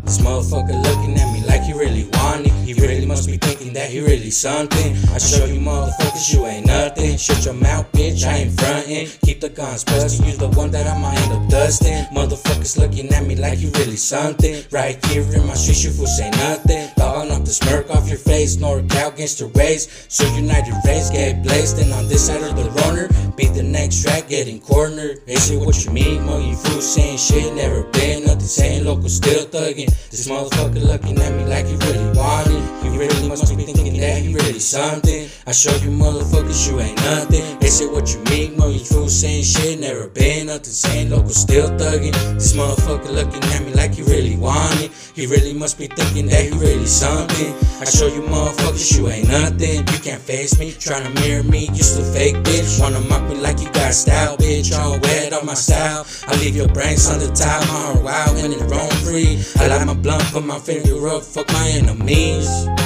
This motherfucker looking at me like he really want it. He really must be thinking that he really something. I show you motherfuckers you ain't nothing. Shut your mouth, bitch, I ain't frontin'. Keep the guns bustin', you the one that I might end up dustin'. Motherfuckers looking at me like you really something. Right here in my street, you fool say nothing. Dogging off the smirk off your face, NorCal gangster race. So United Race get blazed, and on this side of the runner, be the next track getting cornered. They say what you mean, mo, you fool saying shit, never been nothing, saying local still thuggin'. This motherfucker looking at me like he really want it. He really must be thinking that he really something. I show you motherfuckers you ain't nothing. They say what you mean, mo, you fool saying shit, never been nothing, saying local still thuggin'. This motherfucker looking at me like he really want it. He really must be thinking that he really something. I show you motherfuckers you ain't nothing. You can't face me, tryna mirror me, you still fake bitch. Wanna mock me like you got style, bitch, all wet on my style. I leave your brains on the top, my heart wild when it roam free. I light my blunt, put my finger up, fuck my enemies.